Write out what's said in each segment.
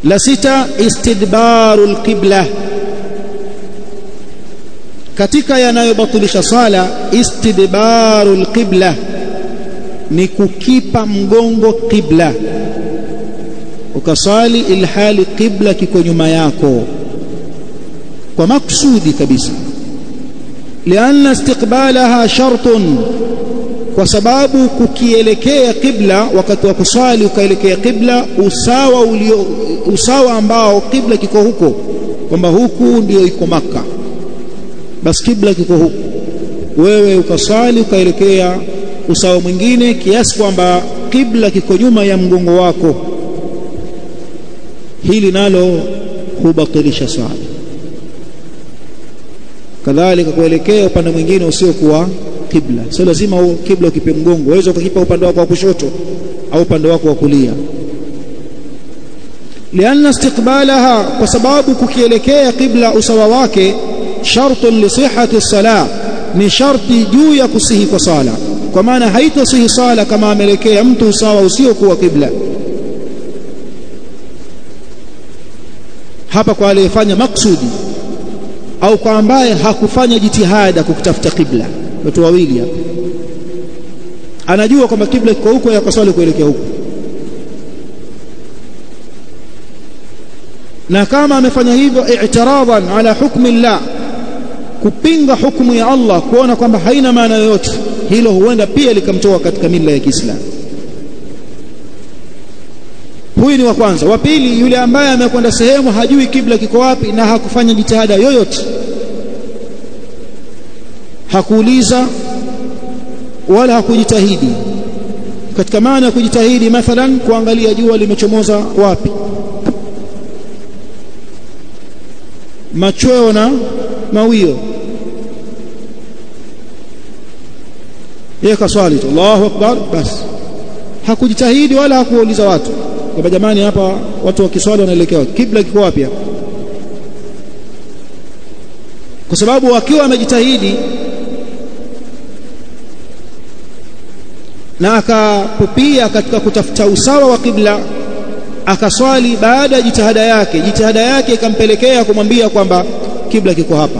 La sita, istidbarul qibla. Katika yanayobatilisha sala, istidbarul qibla ni kukipa mgongo qibla, ukasali ilhali qibla kiko nyuma yako kwa maksudi kabisa. Lianna istiqbalaha shartun, kwa sababu kukielekea qibla wakati wa kusali ukaelekea qibla usawa ambao qibla kiko huko, kwamba huku ndio iko Makka, basi qibla kiko huku, wewe ukasali ukaelekea usawa mwingine kiasi kwamba qibla kiko nyuma ya mgongo wako, hili nalo hubatilisha sala. Kadhalika kuelekea upande mwingine usiokuwa qibla, sio lazima qibla ukipe mgongo, waweza ukipa upande wako wa kushoto au upande wako wa kulia. Lianna istiqbalaha, kwa sababu kukielekea qibla usawa wake, shartun li sihhati as-salah, ni sharti juu ya kusihi kwa sala. Kwa maana haitasihi sala kama amelekea mtu usawa usiokuwa qibla. Hapa kwa aliyefanya maksudi au kwa ambaye hakufanya jitihada kukitafuta qibla, watu wawili hapa. Anajua kwamba qibla iko huko, yakasali kuelekea huko. Na kama amefanya hivyo i'tiradan ala hukmi Allah, kupinga hukumu ya Allah, kuona kwamba haina maana yoyote, hilo huenda pia likamtoa katika mila ya Kiislamu. Huyu ni wa kwanza. Wa pili, yule ambaye amekwenda sehemu hajui kibla kiko wapi na hakufanya jitihada yoyote, hakuuliza wala hakujitahidi. Katika maana ya kujitahidi, mathalan kuangalia jua limechomoza wapi, machweo na mawio, yeye kaswali tu Allahu akbar basi, hakujitahidi wala hakuuliza watu kwamba jamani, hapa watu wakiswali wanaelekea kibla kiko wapi hapa. Kwa sababu akiwa amejitahidi na akapupia katika kutafuta usawa wa kibla, akaswali baada ya jitihada yake ikampelekea kumwambia kwamba kibla kiko hapa,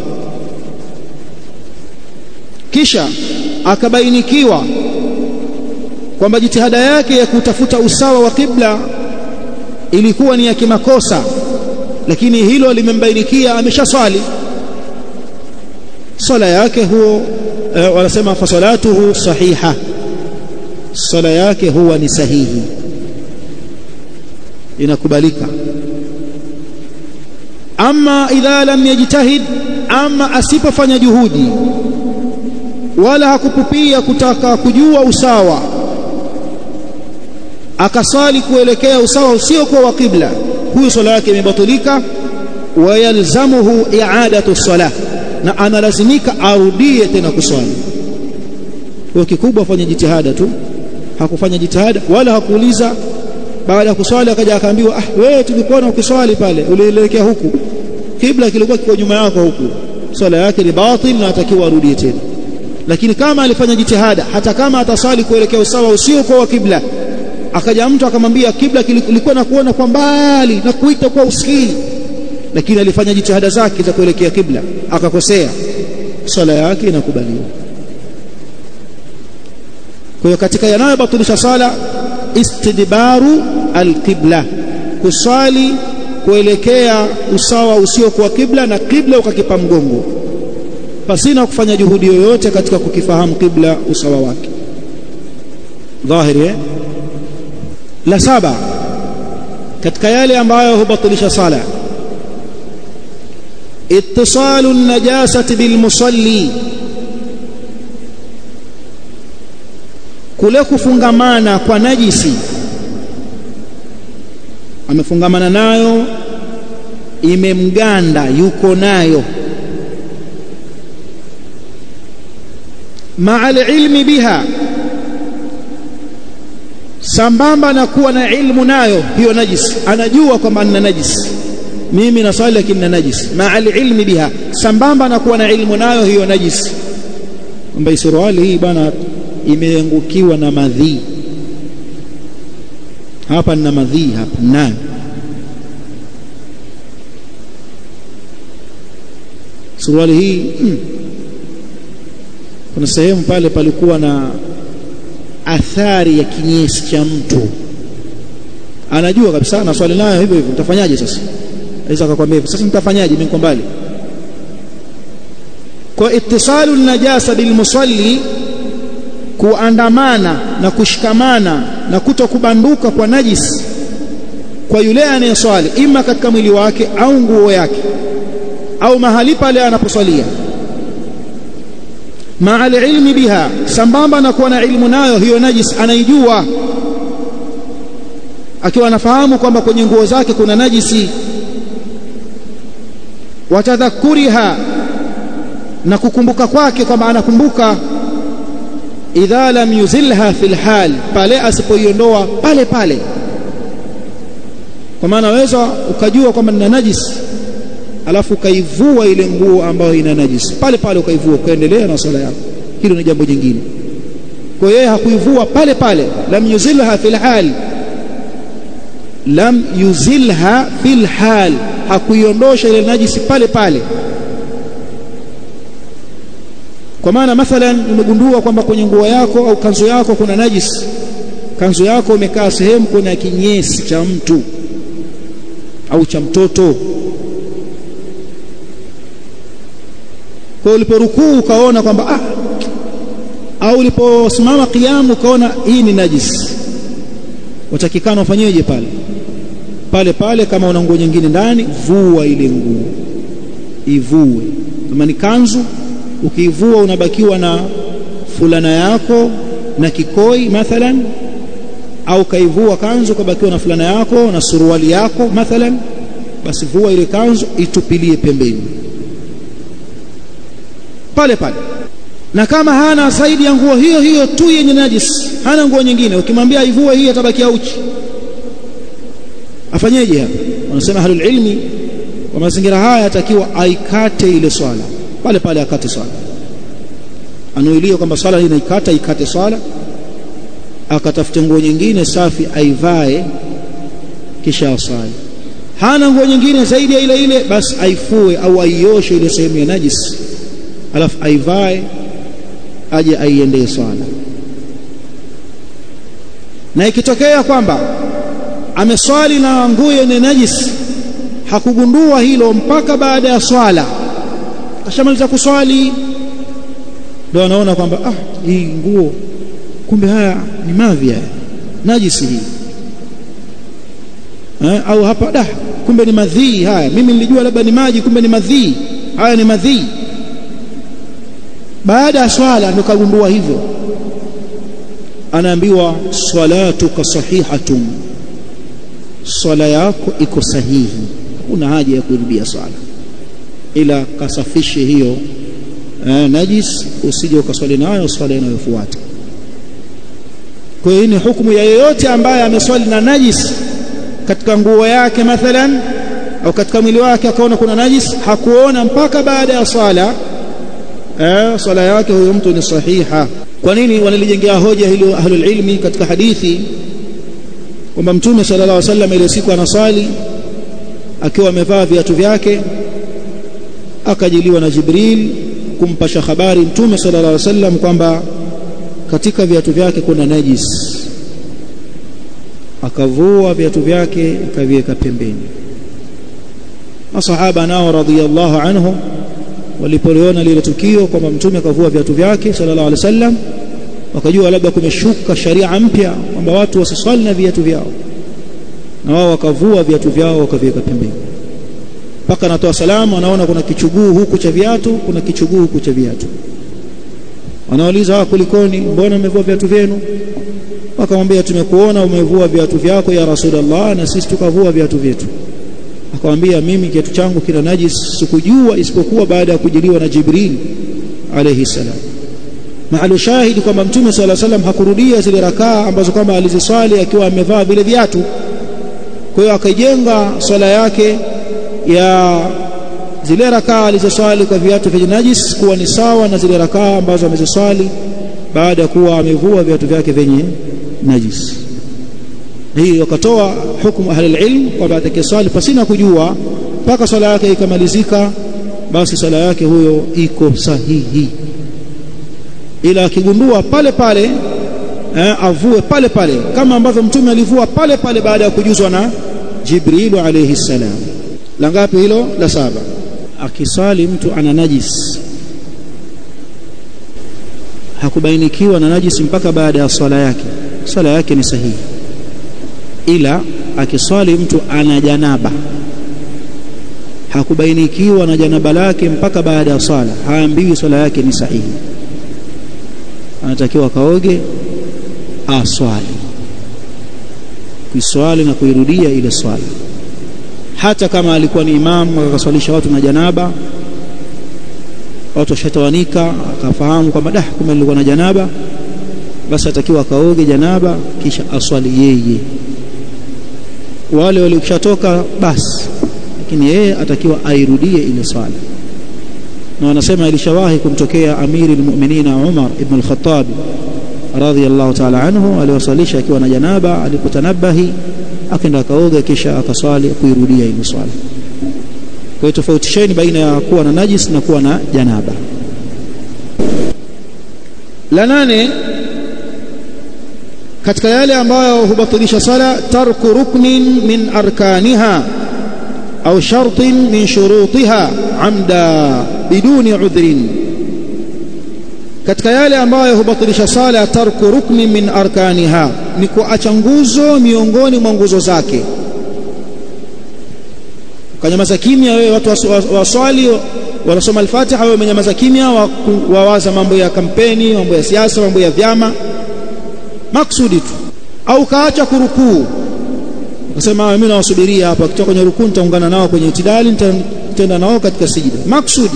kisha akabainikiwa kwamba jitihada yake ya kutafuta usawa wa kibla ilikuwa ni ya kimakosa, lakini hilo limembainikia, ameshaswali swala yake, huo wanasema fasalatuhu sahiha, swala yake huwa ni sahihi, inakubalika. Ama idha lam yajtahid, ama asipofanya juhudi wala hakupupia kutaka kujua usawa, akasali kuelekea usawa usiokuwa wa kibla, huyo swala yake imebatilika. Wa yalzamuhu i'adatu salah, na analazimika arudie tena kuswali. Kwa kikubwa afanye jitihada tu, hakufanya jitihada wala hakuuliza. Baada ya kuswali akaja akaambiwa, wewe tulikuona ukiswali pale ulielekea huku, kibla kilikuwa kiko nyuma yako huku, swala yake ni batil na atakiwa arudie tena. Lakini kama alifanya jitihada, hata kama atasali kuelekea usawa usiokuwa wa kibla, akaja mtu akamwambia kibla kilikuwa na kuona kwa mbali na kuita kwa usikii, lakini alifanya jitihada zake za kuelekea kibla, akakosea, swala yake inakubaliwa. Kwa hiyo katika yanayobatilisha sala, istidbaru alqibla, kusali kuelekea usawa usiokuwa kibla na kibla ukakipa mgongo pasina kufanya juhudi yoyote katika kukifahamu kibla usawa wake dhahiri. La saba katika yale ambayo hubatilisha sala, ittisalu an-najasati bil musalli, kule kufungamana kwa najisi, amefungamana nayo, imemganda, yuko nayo, ma'al ilmi biha, sambamba na kuwa na ilmu nayo hiyo najisi, anajua kwamba nina najisi, mimi nasali lakini nina najisi, ma'al ilmi biha, sambamba na kuwa na ilmu nayo hiyo najisi, kwamba suruali hii bana imeangukiwa na madhi, hapa nina madhi hapa nayo, suruali hii kuna sehemu pale palikuwa na athari ya kinyesi cha mtu, anajua kabisa na swali nayo hivyo hivyo, mtafanyaje sasa? Aweza akakwambia hivyo, sasa mtafanyaje? Mimi niko mbali. Kwa ittisalu najasa bil musalli, kuandamana na kushikamana na kutokubanduka kwa najis kwa yule anayeswali, ima katika mwili wake au nguo yake au mahali pale anaposwalia, ma'al ilmi biha, sambamba na kuwa na ilmu nayo hiyo najis anaijua, akiwa anafahamu kwamba kwenye nguo zake kuna najisi, watadhakuriha, na kukumbuka kwake kwamba anakumbuka, idha lam yuzilha fil hal, pale asipoiondoa pale pale. Kwa maana waweza ukajua kwamba nina najisi alafu ukaivua ile nguo ambayo ina najisi pale pale, ukaivua ukaendelea na swala yako, hilo ni jambo jingine. Kwa hiyo hakuivua pale pale, lam yuzilha fil hal, lam yuzilha fil hal, hakuiondosha ile najisi pale pale. Kwa maana mathalan umegundua kwamba kwenye nguo yako au kanzu yako kuna najisi, kanzu yako imekaa sehemu kuna kinyesi cha mtu au cha mtoto, kwa uliporukuu ukaona kwamba au uliposimama kiamu ukaona hii ni najisi, watakikana ufanyeje pale? Pale pale kama una nguo nyingine ndani, vua ile nguo, ivue. Kama ni kanzu, ukiivua unabakiwa na fulana yako na kikoi mathalan, au kaivua kanzu kabakiwa na fulana yako na suruali yako mathalan, basi vua ile kanzu, itupilie pembeni pale pale. Na kama hana zaidi ya nguo hiyo hiyo tu yenye najis, hana nguo nyingine, ukimwambia ivue hii atabakia uchi, afanyeje hapa? Wanasema ahlul ilmi kwa mazingira haya atakiwa aikate ile swala pale pale, akate swala, anuilie kwamba swala hii naikata, ikate swala, akatafute nguo nyingine safi aivae, kisha asali. Hana nguo nyingine zaidi ya ile ile, basi aifue au aioshe ile sehemu ya najis, alafu aivae aje aiendee swala. Na ikitokea kwamba ameswali na nguo yenye najis, hakugundua hilo mpaka baada ya swala, kashamaliza kuswali ndio anaona kwamba hii nguo kumbe haya ni mavi haya, najisi hii, au hapa kumbe ni madhii haya, mimi nilijua labda ni maji, kumbe ni madhii haya, ni madhii. Baada ya swala ndio kagundua hivyo, anaambiwa salatuka sahihatun, swala yako iko sahihi, hakuna haja ya kurudia swala, ila kasafishe hiyo najis, usije ukaswali nayo swala inayofuata. Kwa hiyo ni hukumu ya yeyote ambaye ameswali na najis katika nguo yake mathalan au katika mwili wake, akaona kuna najis, hakuona mpaka baada ya swala, swala yake huyo mtu ni sahiha. Kwa nini wanalijengea hoja hilo ahlul ilmi katika hadithi kwamba Mtume sallallahu alaihi wasallam ile siku anasali akiwa amevaa viatu vyake, akajiliwa na Jibril kumpasha habari Mtume sallallahu alaihi wasallam kwamba katika viatu vyake kuna najis, akavua viatu vyake akaviweka pembeni. Masahaba nao radhiyallahu anhum walipoliona lile tukio kwamba Mtume akavua viatu vyake sallallahu alaihi wasallam, wakajua labda kumeshuka sharia mpya kwamba watu wasiswali na viatu vyao, na wao wakavua viatu vyao wakaviweka pembeni. Paka anatoa salamu, anaona kuna kichuguu huku cha viatu, kuna kichuguu huku cha viatu. Anauliza, kulikoni, mbona mmevua viatu vyenu? Wakamwambia, tumekuona umevua viatu vyako ya Rasulullah, na sisi tukavua viatu vyetu. Akamwambia, mimi kiatu changu kina najis, sikujua isipokuwa baada ya kujiliwa na Jibril alayhi salam. Maalu shahidi kwamba Mtume sallallahu alayhi wasallam hakurudia zile rakaa ambazo kama aliziswali akiwa amevaa vile viatu. Kwa hiyo akajenga swala yake ya zile rakaa alizoswali kwa viatu vya najis kuwa ni sawa na zile rakaa ambazo ameziswali baada ya kuwa amevua viatu vyake vyenye najis. Hii wakatoa hukumu ahli ilm kwamba atakayeswali pasina kujua mpaka swala yake ikamalizika basi sala yake huyo iko sahihi. Ila akigundua pale pale avue pale pale, kama ambavyo mtume alivua pale pale baada ya kujuzwa na Jibril alayhi salam. La ngapi hilo? La 7. Akisali mtu ana najis, hakubainikiwa na najis mpaka baada ya swala yake ni sahihi. Ila akiswali mtu ana janaba, hakubainikiwa na janaba lake mpaka baada ya swala, haambiwi swala yake ni sahihi. Anatakiwa kaoge, aswali, kuiswali na kuirudia ile swala. Hata kama alikuwa ni imamu akaswalisha watu na janaba, watu washatawanika, akafahamu kwamba kumbe nilikuwa na janaba, basi atakiwa kaoge janaba kisha aswali yeye. Wale waliokushatoka basi, lakini yeye atakiwa airudie ile swala. Na wanasema ilishawahi kumtokea Amiri al-Mu'minin Umar ibn al-Khattab radhiyallahu ta'ala anhu, aliwasalisha akiwa na janaba, alipotanabahi akaenda akaoga kisha akaswali kuirudia ile swala. Kwa hiyo tofautisheni baina ya kuwa na najis na kuwa na janaba. La 8 katika yale ambayo hubatilisha sala, tarku ruknin min arkaniha au shartin min shurutiha amda biduni udhrin. Katika yale ambayo hubatilisha sala, tarku ruknin min arkaniha, ni kuacha nguzo miongoni mwa nguzo zake. Kanyamaza kimya wewe, watu waswali wanasoma al-Fatiha, wewe umenyamaza kimya, wawaza mambo ya kampeni, mambo ya siasa, mambo ya vyama, maksudi tu. Au kaacha kurukuu, ukasema mimi nawasubiria hapa, kutoka kwenye rukuu nitaungana nao kwenye itidali, nitaenda nao katika sijida, maksudi.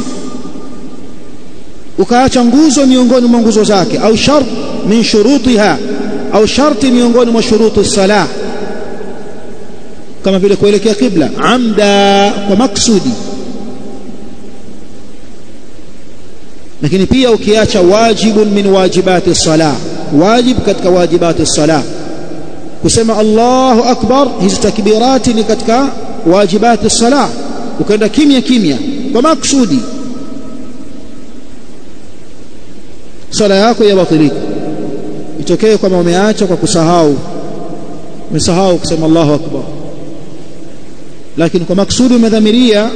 Ukaacha nguzo miongoni mwa nguzo zake, au shart min shurutiha, au sharti miongoni mwa shurutu salah, kama vile kuelekea kibla, amda, kwa maksudi. Lakini pia ukiacha wajibun min wajibati salah, wajib katika wajibati salah, kusema Allahu akbar, hizi takbirati ni katika wajibati salah, ukaenda kimya kimya kwa maksudi, sala yako yabatilika. Itokee kama umeacha kwa kusahau, umesahau kusema Allahu akbar, lakini kwa maksudi umedhamiria,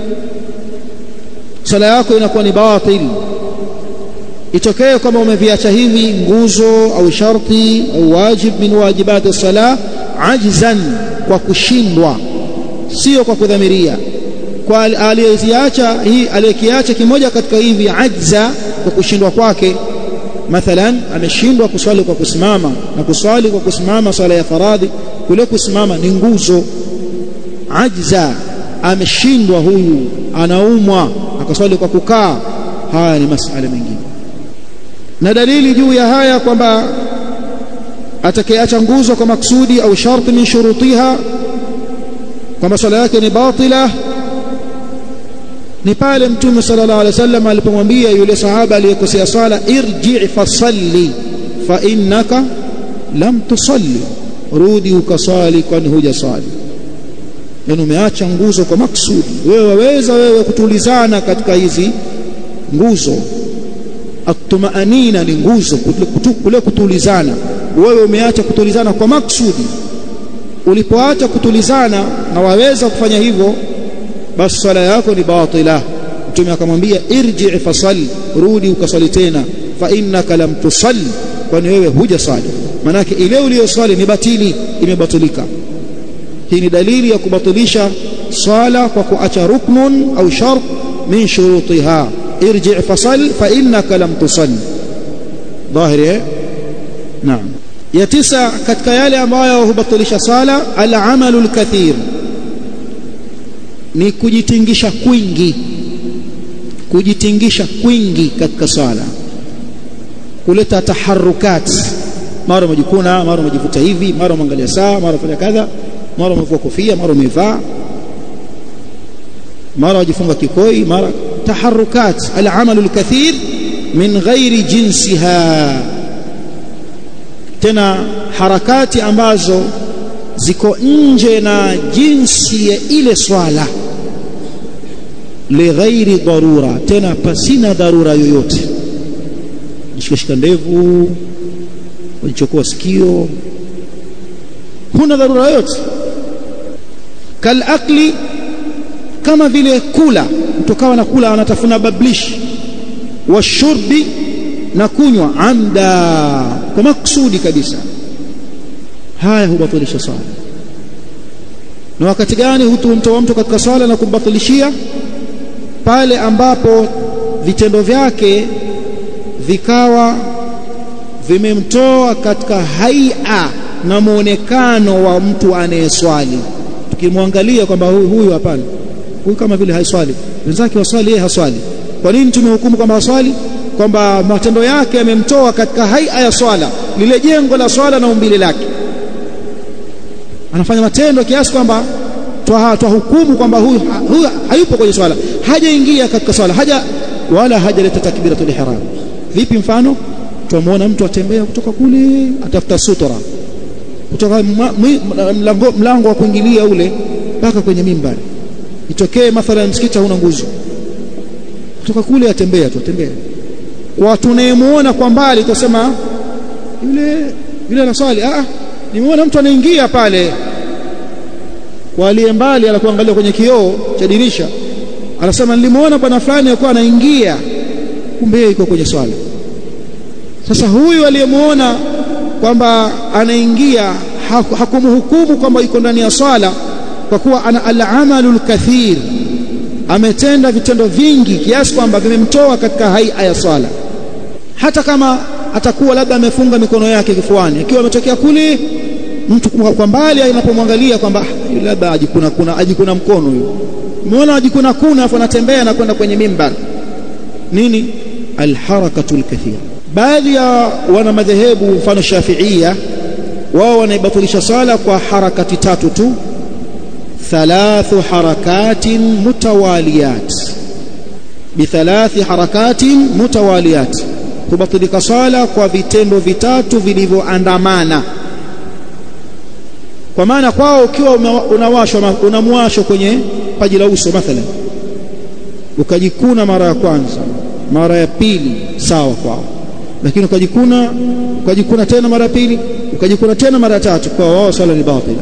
sala yako inakuwa ni batil. Itokee kama umeviacha hivi nguzo au sharti au wajib min wajibati salah ajzan, kwa kushindwa, sio kwa kudhamiria. Kwa aliyeziacha hii, aliyekiacha kimoja katika hivi ajza, kwa kushindwa kwake. Mathalan, ameshindwa kuswali kwa kusimama, na kuswali kwa kusimama swala ya faradhi, kule kusimama ni nguzo. Ajza, ameshindwa huyu, anaumwa, akaswali kwa kukaa. Haya ni masala mengine. Na dalili juu ya haya kwamba atakayeacha nguzo kwa maksudi au sharti min shurutiha kwamba swala yake ni batila, ni pale Mtume sallallahu alaihi wasallam alipomwambia yule sahaba aliyekosea swala, irji' fasalli fa innaka lam tusalli, rudi ukasali kwani hujasali. Yani umeacha nguzo kwa maksudi. Wewe waweza wewe kutulizana katika hizi nguzo. At-tumaanina ni nguzo, kule kutulizana. Wewe umeacha kutulizana kwa maksudi. Ulipoacha kutulizana na waweza kufanya hivyo, basi swala yako ni batila. Mtume akamwambia irji' fasalli, rudi ukasali tena, fa innaka lam tusalli, kwani wewe hujasali. Manake ile uliyoswali ni batili, imebatilika. Hii ni dalili ya kubatilisha swala kwa kuacha ruknun au shart min shurutiha. irji' fasalli fa innaka lam tusalli. Dhahiri? Naam. Ya 9 katika yale ambayo hubatilisha sala, al-amalu al-kathir, ni kujitingisha kwingi. Kujitingisha kwingi katika sala, kuleta taharukat, mara umejikuna, mara umejivuta hivi, mara umeangalia saa, mara ufanya kadha, mara umevua kofia, mara umevaa, mara wajifunga kikoi, mara taharukat. Al-amalu al-kathir min ghairi jinsiha, tena harakati ambazo ziko nje na jinsi ya ile swala. lighairi darura, tena pasina dharura yoyote. Jishika ndevu, wajichokoa sikio, huna dharura yoyote. Kal akli, kama vile kula, mtokawa na kula anatafuna bablish, wa shurbi, na kunywa amda, kwa maksudi kabisa. Haya hubatilisha swala. Na wakati gani hutumtoa mtu katika swala na kumbatilishia? Pale ambapo vitendo vyake vikawa vimemtoa katika haia na muonekano wa mtu anayeswali. Tukimwangalia kwamba huyu hapana, huyu kama vile haiswali, wenzake waswali, yeye haswali. Kwa nini tumehukumu kwamba haswali? Kwamba matendo yake yamemtoa katika haia ya swala, lile jengo la swala na umbile lake. Anafanya matendo kiasi kwamba twahukumu kwamba huyu hayupo kwenye swala, hajaingia katika swala, wala hajaleta takbiratul ihram. Vipi mfano? Tunamuona mtu atembea kutoka kule atafuta sutura, kutoka mlango wa kuingilia ule mpaka kwenye mimbari. Itokee mathalan msikiti huna nguzo, kutoka kule atembea. Kwa tunayemuona kwa mbali tutasema yule anaswali. Nimeona mtu anaingia pale. Kwa aliye mbali anakuangalia kwenye kioo cha dirisha, anasema nilimuona bwana fulani alikuwa anaingia, kumbe yuko kwenye swala. Sasa huyu aliyemuona kwamba anaingia hakumhukumu kwamba yuko ndani ya swala, kwa kuwa ana al-amalul kathir, ametenda vitendo vingi kiasi kwamba vimemtoa katika haia ya swala. Hata kama atakuwa labda amefunga mikono yake kifuani, akiwa ametokea kule, mtu kwa mbali anapomwangalia kwamba labda ajikuna mkono huyo, umeona ajikuna afu anatembea na kwenda kwenye mimbar. Nini? Alharakatul kathira. Baadhi ya wana madhehebu mfano Shafi'ia, wao wanaibatilisha sala kwa harakati tatu tu, 3 harakatin mutawaliyat, bi3 harakatin mutawaliyat. Kubatilika sala kwa vitendo vitatu vilivyoandamana. Kwa maana kwao ukiwa unamwasho kwenye paji la uso mathalan, ukajikuna mara ya kwanza, mara ya pili, sawa kwao. Lakini ukajikuna tena mara ya pili, ukajikuna tena mara ya tatu, kwa wao swala ni batila.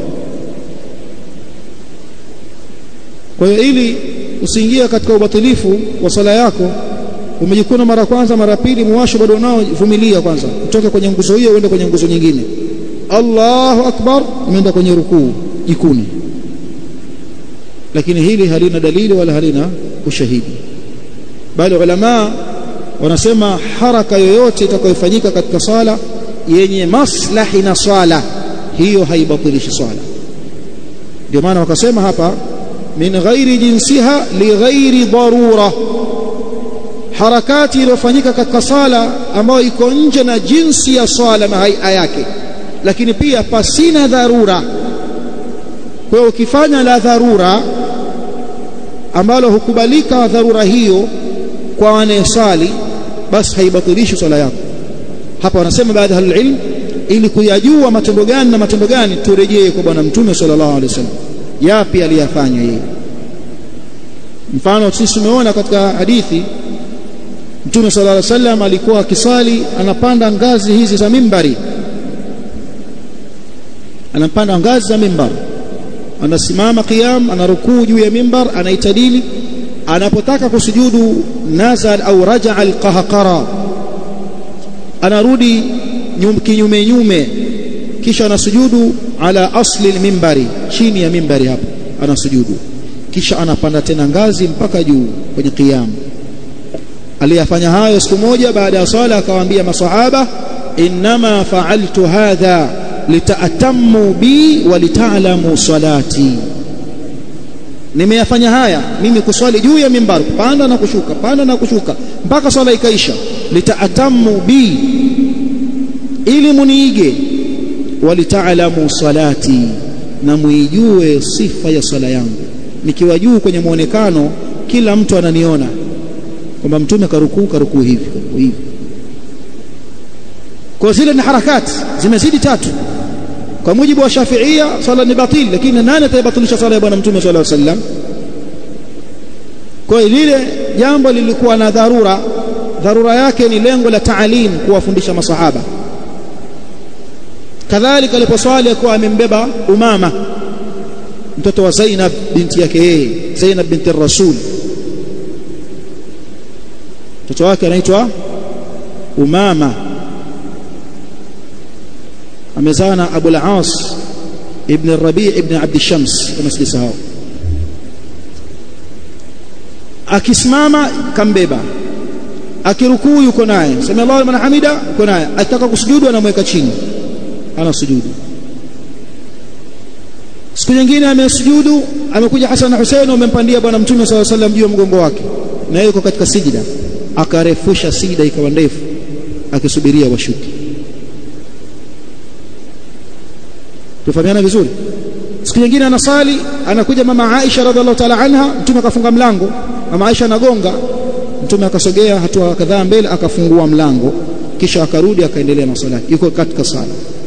Kwa hiyo ili usiingie katika ubatilifu wa swala yako, umejikuna mara kwanza, mara pili, muwasho bado nao, vumilia kwanza, utoke kwenye nguzo hiyo uende kwenye nguzo nyingine. Allahu akbar, umeenda kwenye rukuu, jikuni. Lakini hili halina dalili wala halina ushahidi, bali ulama wanasema haraka yoyote itakayofanyika katika swala yenye maslahi na swala hiyo haibatilishi swala. Ndio maana wakasema hapa min ghairi jinsiha li ghairi darura, harakati iliyofanyika katika swala ambayo iko nje na jinsi ya swala na haia yake, lakini pia pasina dharura. Kwa hiyo ukifanya la dharura ambalo hukubalika dharura hiyo kwa wanayesali, basi haibatilishi swala yako. Hapa wanasema baadhi ya ilmu, ili kuyajua matendo gani na matendo gani, turejee kwa bwana Mtume sallallahu alaihi wasallam, yapi aliyafanya yeye. Mfano sisi tumeona katika hadithi Mtume sallallahu alaihi wasallam alikuwa akisali, anapanda ngazi hizi za mimbari, anapanda ngazi za mimbar, anasimama qiyam, anarukuu juu ya mimbar, anaitadili, anapotaka kusujudu nazal au raja al-qahqara, anarudi kinyume, kisha anasujudu ala asli al-mimbari, chini ya mimbari hapo anasujudu, kisha anapanda tena ngazi mpaka juu kwenye qiyam. Aliyafanya hayo siku moja baada ya swala, akawaambia masahaba, inma fa'altu hadha litaatammu bi wa lita'lamu salati, nimeyafanya haya mimi kuswali juu ya mimbar, panda na kushuka mpaka swala ikaisha, litaatammu bi, ili muniige, wa lita'lamu salati, na muijue sifa ya sala yangu. Nikiwa juu kwenye muonekano, kila mtu ananiona kwamba Mtume karukuu hivi. Kwa zile ni harakati zimezidi 3. Kwa mujibu wa Shafi'ia swala ni batili, lakini nani atabatilisha swala ya bwana Mtume sallallahu alaihi wasallam? Kwa hiyo lile jambo lilikuwa na dharura yake ni lengo la taalim, kuwafundisha masahaba. Kadhalika aliposwali alikuwa amembeba Umama, mtoto wa Zainab binti yake yeye, Zainab binti Rasul. Mtoto wake anaitwa Umama, amezana Abu al-As ibn Rabi' ibn Abd Shams kama sisahau. Akisimama kambeba, akirukuu yuko naye, sami Allahu liman hamida yuko naye, akitaka kusujudu anamweka chini, anasujudu. Siku nyingine amesujudu, amekuja Hassan na Hussein, wamempandia bwana Mtume sallallahu alaihi wasallam juu ya mgongo wake, na yeye yuko katika sijida, akarefusha sijida ikawa ndefu akisubiria washuki. Tufahamiana vizuri. Siku nyingine anasali, anakuja mama Aisha radhiallahu ta'ala anha, Mtume akafunga mlango, mama Aisha anagonga, Mtume akasogea hatua kadhaa mbele akafungua mlango, kisha akarudi akaendelea na sala, yuko katika sala.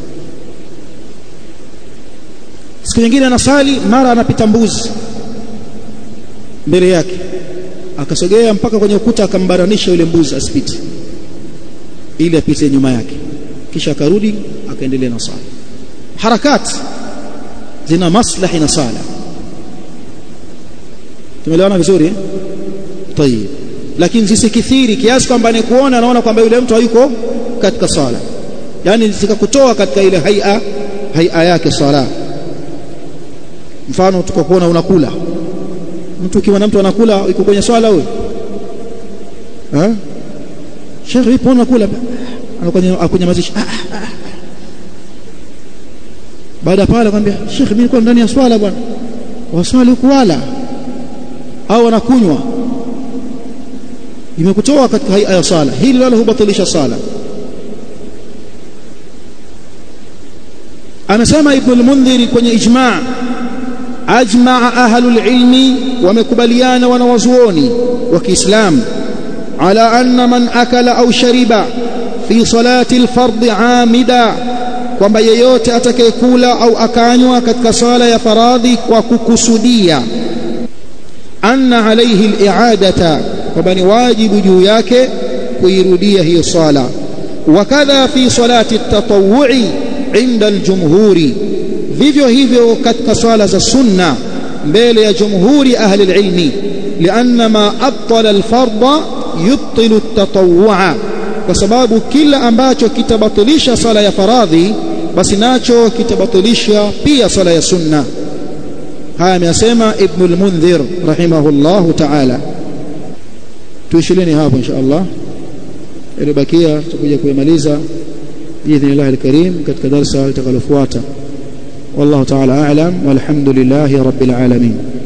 Siku nyingine anasali, mara anapita mbuzi mbele yake, akasogea mpaka kwenye ukuta akambaranisha yule mbuzi asipite, ili apite nyuma yake, kisha akarudi akaendelea na sala. Harakati zina maslahi na sala. Tumeelewana vizuri? Tayeb. Lakini zisikithiri kiasi kwamba ni kuona naona kwamba yule mtu hayuko katika sala, yani zikakutoa katika ile haia yake sala. Mfano tukakuona unakula, mtu kiona mtu anakula yuko kwenye swala wewe, Sheikh yupo anakula, anakunyamazisha. Baada pale akamwambia, Sheikh mimi niko ndani ya swala bwana, waswali kuwala au anakunywa, imekutoa katika haia ya sala. Hili wala hubatilisha sala. Anasema Ibn al-Mundhir kwenye ijma', ajma'a ahlul ilmi, wamekubaliana wanawazuoni wa Kiislamu, ala anna man akala au shariba fi salati al-fardh amida, kwamba yeyote atakayekula au akanywa katika sala ya faradhi kwa kukusudia, anna alayhi al-i'adata, kwamba ni wajibu juu yake kuirudia hiyo sala. Wakadha fi salati at-tatawwu'i inda al-jumhuri, vivyo hivyo katika swala za sunna mbele ya jumhuri ahli al-ilmi, lianna ma abtala al-fardha yubtilu at-tatawwu'a, kwa sababu kila ambacho kitabatilisha sala ya faradhi basi nacho kitabatilisha pia sala ya sunna. Haya amesema Ibn al-Mundhir rahimahullahu ta'ala. Tuishileni hapo insha Allah, ilibakia tutakuja kuimaliza biidhnillah al-karim katika darasa litakalofuata. Wallahu ta'ala a'lam, walhamdulillahi rabbil alamin.